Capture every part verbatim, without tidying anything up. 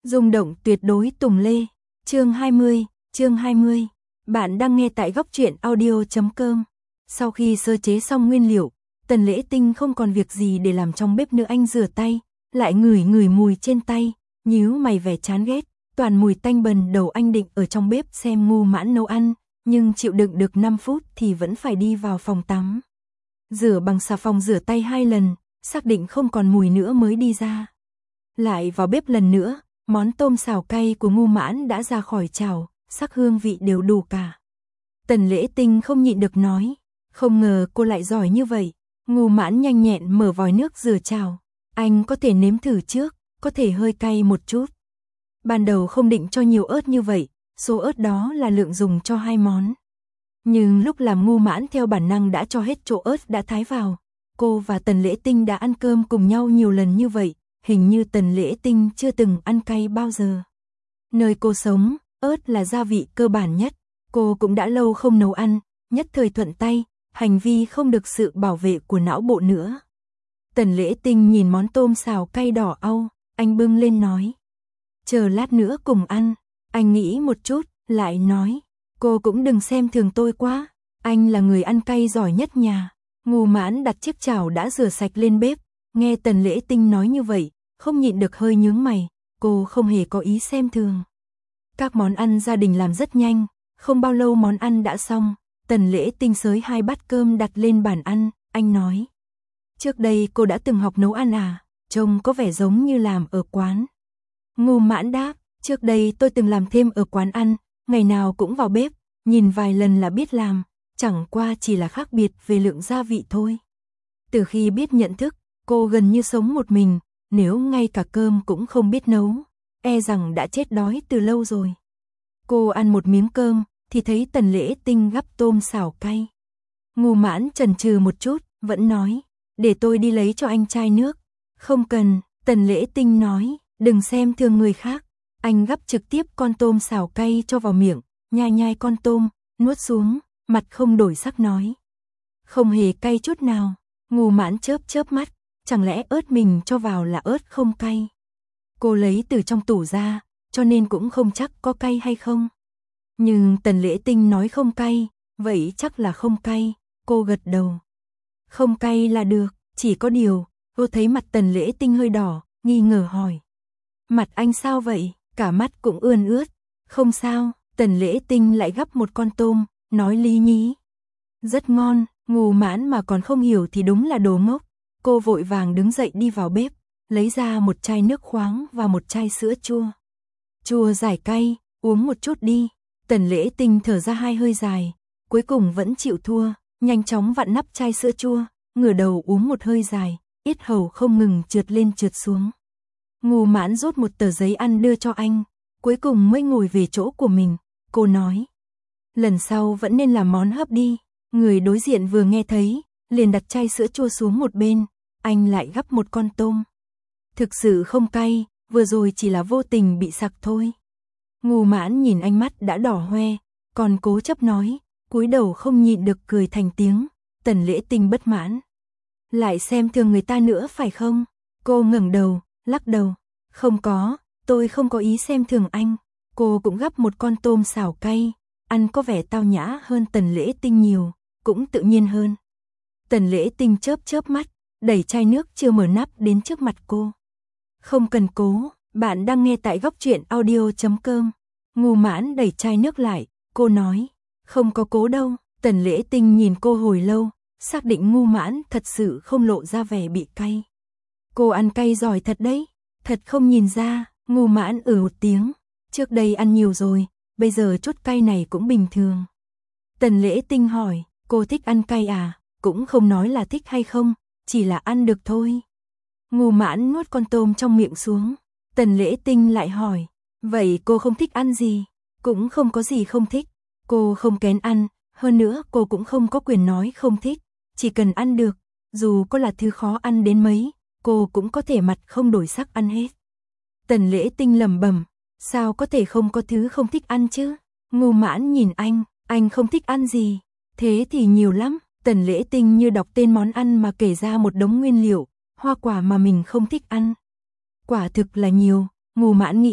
Rung động tuyệt đối Tùng Lê, chương hai mươi, chương hai mươi. Bạn đang nghe tại góc truyện audio chấm com. Sau khi sơ chế xong nguyên liệu, Tần Lễ Tinh không còn việc gì để làm trong bếp nữa, anh rửa tay, lại ngửi ngửi mùi trên tay, nhíu mày vẻ chán ghét, toàn mùi tanh bần. Đầu anh định ở trong bếp xem Ngu Mãn nấu ăn, nhưng chịu đựng được năm phút thì vẫn phải đi vào phòng tắm. Rửa bằng xà phòng rửa tay hai lần, xác định không còn mùi nữa mới đi ra. Lại vào bếp lần nữa, món tôm xào cay của Ngu Mãn đã ra khỏi chảo, sắc hương vị đều đủ cả. Tần Lễ Tinh không nhịn được nói, không ngờ cô lại giỏi như vậy. Ngu Mãn nhanh nhẹn mở vòi nước rửa chảo, anh có thể nếm thử trước, có thể hơi cay một chút. Ban đầu không định cho nhiều ớt như vậy, số ớt đó là lượng dùng cho hai món. Nhưng lúc làm Ngu Mãn theo bản năng đã cho hết chỗ ớt đã thái vào. Cô và Tần Lễ Tinh đã ăn cơm cùng nhau nhiều lần như vậy, hình như Tần Lễ Tinh chưa từng ăn cay bao giờ. Nơi cô sống, ớt là gia vị cơ bản nhất, cô cũng đã lâu không nấu ăn, nhất thời thuận tay, hành vi không được sự bảo vệ của não bộ nữa. Tần Lễ Tinh nhìn món tôm xào cay đỏ au, anh bưng lên nói. Chờ lát nữa cùng ăn, anh nghĩ một chút, lại nói. Cô cũng đừng xem thường tôi quá, anh là người ăn cay giỏi nhất nhà. Ngu Mãn đặt chiếc chảo đã rửa sạch lên bếp, nghe Tần Lễ Tinh nói như vậy, không nhịn được hơi nhướng mày, cô không hề có ý xem thường. Các món ăn gia đình làm rất nhanh, không bao lâu món ăn đã xong, Tần Lễ Tinh xới hai bát cơm đặt lên bàn ăn, anh nói. Trước đây cô đã từng học nấu ăn à, trông có vẻ giống như làm ở quán. Ngu Mãn đáp, trước đây tôi từng làm thêm ở quán ăn, ngày nào cũng vào bếp, nhìn vài lần là biết làm, chẳng qua chỉ là khác biệt về lượng gia vị thôi. Từ khi biết nhận thức, cô gần như sống một mình, nếu ngay cả cơm cũng không biết nấu, e rằng đã chết đói từ lâu rồi. Cô ăn một miếng cơm, thì thấy Tần Lễ Tinh gắp tôm xào cay. Ngu Mãn chần chừ một chút, vẫn nói, để tôi đi lấy cho anh chai nước. Không cần, Tần Lễ Tinh nói, đừng xem thường người khác. Anh gắp trực tiếp con tôm xào cay cho vào miệng, nhai nhai con tôm, nuốt xuống, mặt không đổi sắc nói. Không hề cay chút nào. Ngu Mãn chớp chớp mắt, chẳng lẽ ớt mình cho vào là ớt không cay? Cô lấy từ trong tủ ra, cho nên cũng không chắc có cay hay không. Nhưng Tần Lễ Tinh nói không cay, vậy chắc là không cay, cô gật đầu. Không cay là được, chỉ có điều, cô thấy mặt Tần Lễ Tinh hơi đỏ, nghi ngờ hỏi. Mặt anh sao vậy? Cả mắt cũng ươn ướt. Không sao, Tần Lễ Tinh lại gắp một con tôm, nói lý nhí. Rất ngon, Ngu Mãn mà còn không hiểu thì đúng là đồ ngốc. Cô vội vàng đứng dậy đi vào bếp, lấy ra một chai nước khoáng và một chai sữa chua. Chua giải cay, uống một chút đi. Tần Lễ Tinh thở ra hai hơi dài, cuối cùng vẫn chịu thua, nhanh chóng vặn nắp chai sữa chua, ngửa đầu uống một hơi dài, yết hầu không ngừng trượt lên trượt xuống. Ngu Mãn rút một tờ giấy ăn đưa cho anh, cuối cùng mới ngồi về chỗ của mình, cô nói. Lần sau vẫn nên làm món hấp đi. Người đối diện vừa nghe thấy, liền đặt chai sữa chua xuống một bên, anh lại gắp một con tôm. Thực sự không cay, vừa rồi chỉ là vô tình bị sặc thôi. Ngu Mãn nhìn anh mắt đã đỏ hoe, còn cố chấp nói, cúi đầu không nhịn được cười thành tiếng. Tần Lễ Tinh bất mãn. Lại xem thường người ta nữa phải không? Cô ngẩng đầu, lắc đầu. Không có, tôi không có ý xem thường anh. Cô cũng gắp một con tôm xào cay, ăn có vẻ tao nhã hơn Tần Lễ Tinh nhiều, cũng tự nhiên hơn. Tần Lễ Tinh chớp chớp mắt, đẩy chai nước chưa mở nắp đến trước mặt cô. Không cần cố, bạn đang nghe tại góc truyện audio chấm com. Ngu Mãn đẩy chai nước lại, cô nói, không có cố đâu. Tần Lễ Tinh nhìn cô hồi lâu, xác định Ngu Mãn thật sự không lộ ra vẻ bị cay. Cô ăn cay giỏi thật đấy, thật không nhìn ra. Ngu Mãn ừ một tiếng, trước đây ăn nhiều rồi, bây giờ chút cay này cũng bình thường. Tần Lễ Tinh hỏi, cô thích ăn cay à? Cũng không nói là thích hay không, chỉ là ăn được thôi. Ngu Mãn nuốt con tôm trong miệng xuống. Tần Lễ Tinh lại hỏi, vậy cô không thích ăn gì? Cũng không có gì không thích. Cô không kén ăn, hơn nữa cô cũng không có quyền nói không thích. Chỉ cần ăn được, dù có là thứ khó ăn đến mấy, cô cũng có thể mặt không đổi sắc ăn hết. Tần Lễ Tinh lẩm bẩm, sao có thể không có thứ không thích ăn chứ? Ngu Mãn nhìn anh, anh không thích ăn gì? Thế thì nhiều lắm. Tần Lễ Tinh như đọc tên món ăn mà kể ra một đống nguyên liệu, hoa quả mà mình không thích ăn. Quả thực là nhiều, Ngu Mãn nghĩ,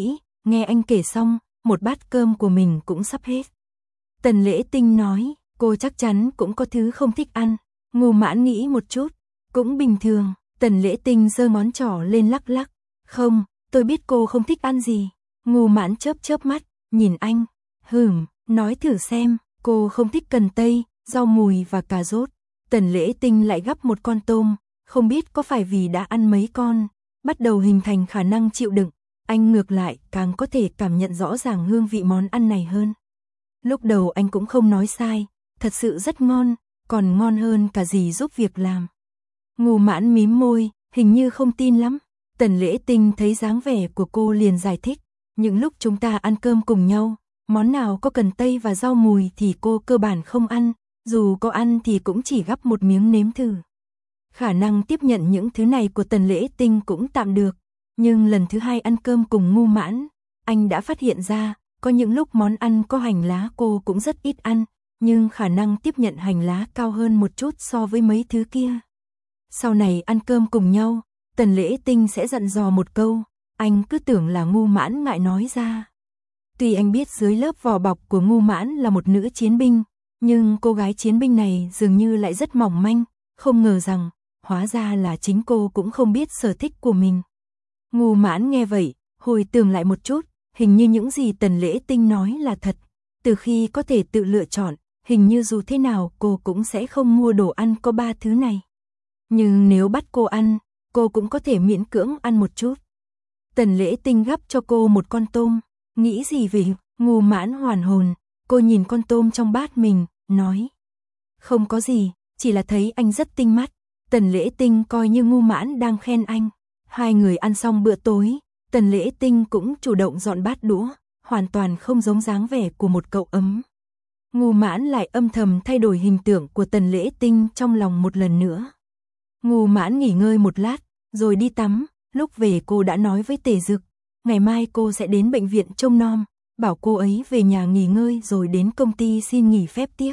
nghe anh kể xong, một bát cơm của mình cũng sắp hết. Tần Lễ Tinh nói, cô chắc chắn cũng có thứ không thích ăn. Ngô Mãn nghĩ một chút, cũng bình thường. Tần Lễ Tinh giơ ngón trỏ lên lắc lắc. Không, tôi biết cô không thích ăn gì. Ngô Mãn chớp chớp mắt, nhìn anh. Hừm, nói thử xem, cô không thích cần tây, rau mùi và cà rốt. Tần Lễ Tinh lại gắp một con tôm, không biết có phải vì đã ăn mấy con, bắt đầu hình thành khả năng chịu đựng. Anh ngược lại càng có thể cảm nhận rõ ràng hương vị món ăn này hơn. Lúc đầu anh cũng không nói sai, thật sự rất ngon, còn ngon hơn cả gì giúp việc làm. Ngô Mãn mím môi, hình như không tin lắm. Tần Lễ Tinh thấy dáng vẻ của cô liền giải thích, những lúc chúng ta ăn cơm cùng nhau, món nào có cần tây và rau mùi thì cô cơ bản không ăn, dù có ăn thì cũng chỉ gắp một miếng nếm thử. Khả năng tiếp nhận những thứ này của Tần Lễ Tinh cũng tạm được, nhưng lần thứ hai ăn cơm cùng Ngô Mãn, anh đã phát hiện ra, có những lúc món ăn có hành lá cô cũng rất ít ăn, nhưng khả năng tiếp nhận hành lá cao hơn một chút so với mấy thứ kia. Sau này ăn cơm cùng nhau, Tần Lễ Tinh sẽ dặn dò một câu, anh cứ tưởng là Ngô Mãn ngại nói ra. Tuy anh biết dưới lớp vỏ bọc của Ngô Mãn là một nữ chiến binh, nhưng cô gái chiến binh này dường như lại rất mỏng manh, không ngờ rằng, hóa ra là chính cô cũng không biết sở thích của mình. Ngô Mãn nghe vậy, hồi tưởng lại một chút, hình như những gì Tần Lễ Tinh nói là thật. Từ khi có thể tự lựa chọn, hình như dù thế nào cô cũng sẽ không mua đồ ăn có ba thứ này. Nhưng nếu bắt cô ăn, cô cũng có thể miễn cưỡng ăn một chút. Tần Lễ Tinh gắp cho cô một con tôm, nghĩ gì về Ngô Mãn hoàn hồn, cô nhìn con tôm trong bát mình, nói. Không có gì, chỉ là thấy anh rất tinh mắt. Tần Lễ Tinh coi như Ngô Mãn đang khen anh. Hai người ăn xong bữa tối, Tần Lễ Tinh cũng chủ động dọn bát đũa, hoàn toàn không giống dáng vẻ của một cậu ấm. Ngô Mãn lại âm thầm thay đổi hình tượng của Tần Lễ Tinh trong lòng một lần nữa. Ngô Mãn nghỉ ngơi một lát, rồi đi tắm, lúc về cô đã nói với Tề Dực, ngày mai cô sẽ đến bệnh viện trông nom, bảo cô ấy về nhà nghỉ ngơi rồi đến công ty xin nghỉ phép tiếp.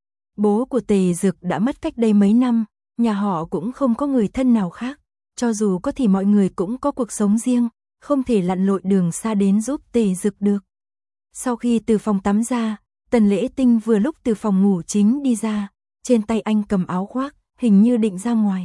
Bố của Tề Dực đã mất cách đây mấy năm, nhà họ cũng không có người thân nào khác, cho dù có thì mọi người cũng có cuộc sống riêng, không thể lặn lội đường xa đến giúp Tề Dực được. Sau khi từ phòng tắm ra, Tần Lễ Tinh vừa lúc từ phòng ngủ chính đi ra, trên tay anh cầm áo khoác, hình như định ra ngoài.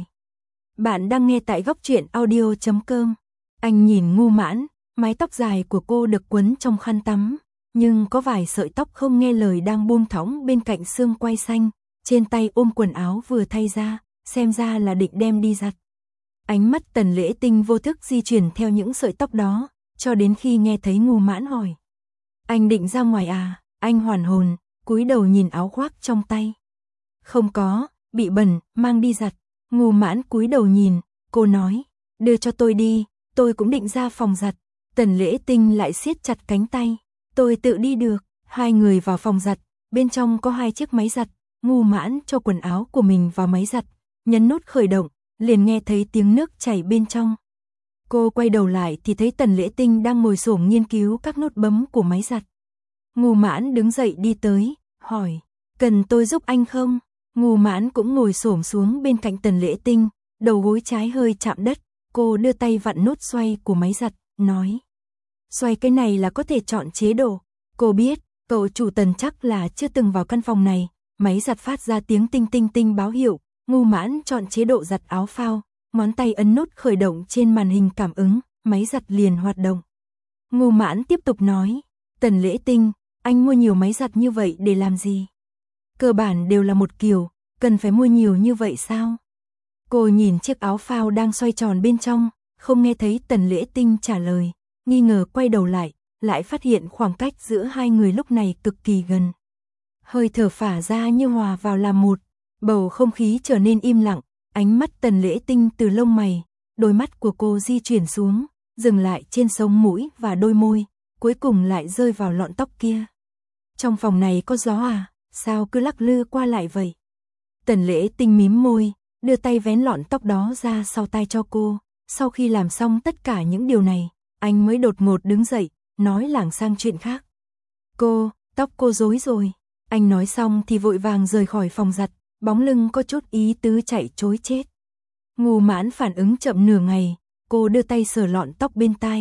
Bạn đang nghe tại góc truyện audio chấm com. Anh nhìn Ngô Mãn, mái tóc dài của cô được quấn trong khăn tắm, nhưng có vài sợi tóc không nghe lời đang buông thõng bên cạnh xương quai xanh, trên tay ôm quần áo vừa thay ra, xem ra là định đem đi giặt. Ánh mắt Tần Lễ Tinh vô thức di chuyển theo những sợi tóc đó, cho đến khi nghe thấy Ngô Mãn hỏi. Anh định ra ngoài à? Anh hoàn hồn, cúi đầu nhìn áo khoác trong tay. Không có, bị bẩn, mang đi giặt. Ngô Mãn cúi đầu nhìn, cô nói, đưa cho tôi đi, tôi cũng định ra phòng giặt. Tần Lễ Tinh lại siết chặt cánh tay, tôi tự đi được. Hai người vào phòng giặt, bên trong có hai chiếc máy giặt. Ngô Mãn cho quần áo của mình vào máy giặt, nhấn nút khởi động, liền nghe thấy tiếng nước chảy bên trong. Cô quay đầu lại thì thấy Tần Lễ Tinh đang ngồi xổm nghiên cứu các nút bấm của máy giặt. Ngô Mãn đứng dậy đi tới, hỏi, cần tôi giúp anh không? Ngô Mãn cũng ngồi xổm xuống bên cạnh Tần Lễ Tinh, đầu gối trái hơi chạm đất, cô đưa tay vặn nút xoay của máy giặt, nói. Xoay cái này là có thể chọn chế độ. Cô biết, cậu chủ Tần chắc là chưa từng vào căn phòng này, máy giặt phát ra tiếng tinh tinh tinh báo hiệu, Ngô Mãn chọn chế độ giặt áo phao, ngón tay ấn nút khởi động trên màn hình cảm ứng, máy giặt liền hoạt động. Ngô Mãn tiếp tục nói, Tần Lễ Tinh, anh mua nhiều máy giặt như vậy để làm gì? Cơ bản đều là một kiểu, cần phải mua nhiều như vậy sao? Cô nhìn chiếc áo phao đang xoay tròn bên trong, không nghe thấy Tần Lễ Tinh trả lời, nghi ngờ quay đầu lại, lại phát hiện khoảng cách giữa hai người lúc này cực kỳ gần. Hơi thở phả ra như hòa vào làm một, bầu không khí trở nên im lặng, ánh mắt Tần Lễ Tinh từ lông mày, đôi mắt của cô di chuyển xuống, dừng lại trên sống mũi và đôi môi, cuối cùng lại rơi vào lọn tóc kia. Trong phòng này có gió à, sao cứ lắc lư qua lại vậy? Tần Lễ Tinh mím môi, đưa tay vén lọn tóc đó ra sau tai cho cô, sau khi làm xong tất cả những điều này, anh mới đột ngột đứng dậy, nói lảng sang chuyện khác. Cô, tóc cô rối rồi. Anh nói xong thì vội vàng rời khỏi phòng giặt, bóng lưng có chút ý tứ chạy trối chết. Ngô Mãn phản ứng chậm nửa ngày, cô đưa tay sờ lọn tóc bên tai,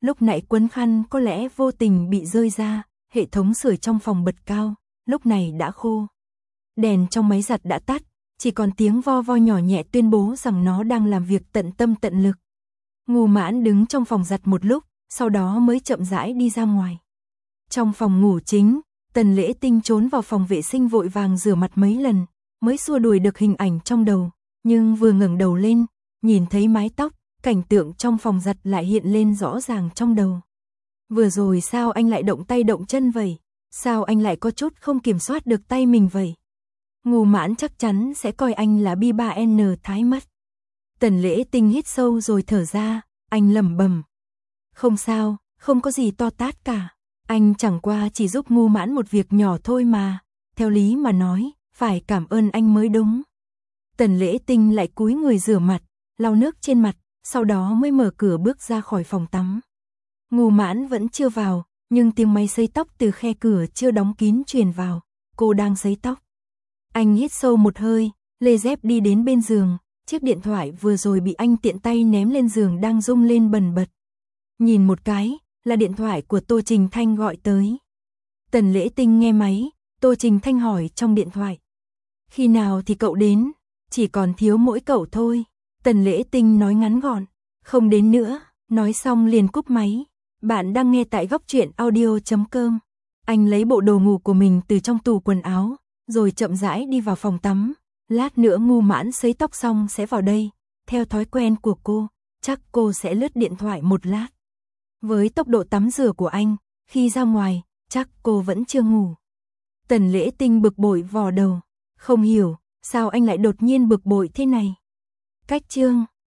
lúc nãy quấn khăn có lẽ vô tình bị rơi ra, hệ thống sưởi trong phòng bật cao, lúc này đã khô. Đèn trong máy giặt đã tắt, chỉ còn tiếng vo vo nhỏ nhẹ tuyên bố rằng nó đang làm việc tận tâm tận lực. Ngô Mãn đứng trong phòng giặt một lúc, sau đó mới chậm rãi đi ra ngoài. Trong phòng ngủ chính, Tần Lễ Tinh trốn vào phòng vệ sinh vội vàng rửa mặt mấy lần, mới xua đuổi được hình ảnh trong đầu, nhưng vừa ngẩng đầu lên, nhìn thấy mái tóc, cảnh tượng trong phòng giặt lại hiện lên rõ ràng trong đầu. Vừa rồi sao anh lại động tay động chân vậy? Sao anh lại có chút không kiểm soát được tay mình vậy? Ngô Mãn chắc chắn sẽ coi anh là bi ba en thái mất. Tần Lễ Tinh hít sâu rồi thở ra, anh lẩm bẩm. Không sao, không có gì to tát cả. Anh chẳng qua chỉ giúp Ngô Mãn một việc nhỏ thôi mà. Theo lý mà nói, phải cảm ơn anh mới đúng. Tần Lễ Tinh lại cúi người rửa mặt, lau nước trên mặt, sau đó mới mở cửa bước ra khỏi phòng tắm. Ngô Mãn vẫn chưa vào, nhưng tiếng máy sấy tóc từ khe cửa chưa đóng kín truyền vào. Cô đang sấy tóc. Anh hít sâu một hơi, lê dép đi đến bên giường, chiếc điện thoại vừa rồi bị anh tiện tay ném lên giường đang rung lên bần bật. Nhìn một cái, là điện thoại của Tô Trình Thanh gọi tới. Tần Lễ Tinh nghe máy, Tô Trình Thanh hỏi trong điện thoại. Khi nào thì cậu đến? Chỉ còn thiếu mỗi cậu thôi. Tần Lễ Tinh nói ngắn gọn. Không đến nữa, nói xong liền cúp máy. Bạn đang nghe tại góc truyện audio chấm com. Anh lấy bộ đồ ngủ của mình từ trong tủ quần áo, rồi chậm rãi đi vào phòng tắm. Lát nữa Ngô Mãn sấy tóc xong sẽ vào đây. Theo thói quen của cô, chắc cô sẽ lướt điện thoại một lát. Với tốc độ tắm rửa của anh, khi ra ngoài, chắc cô vẫn chưa ngủ. Tần Lễ Tinh bực bội vò đầu. Không hiểu, sao anh lại đột nhiên bực bội thế này? Cách chương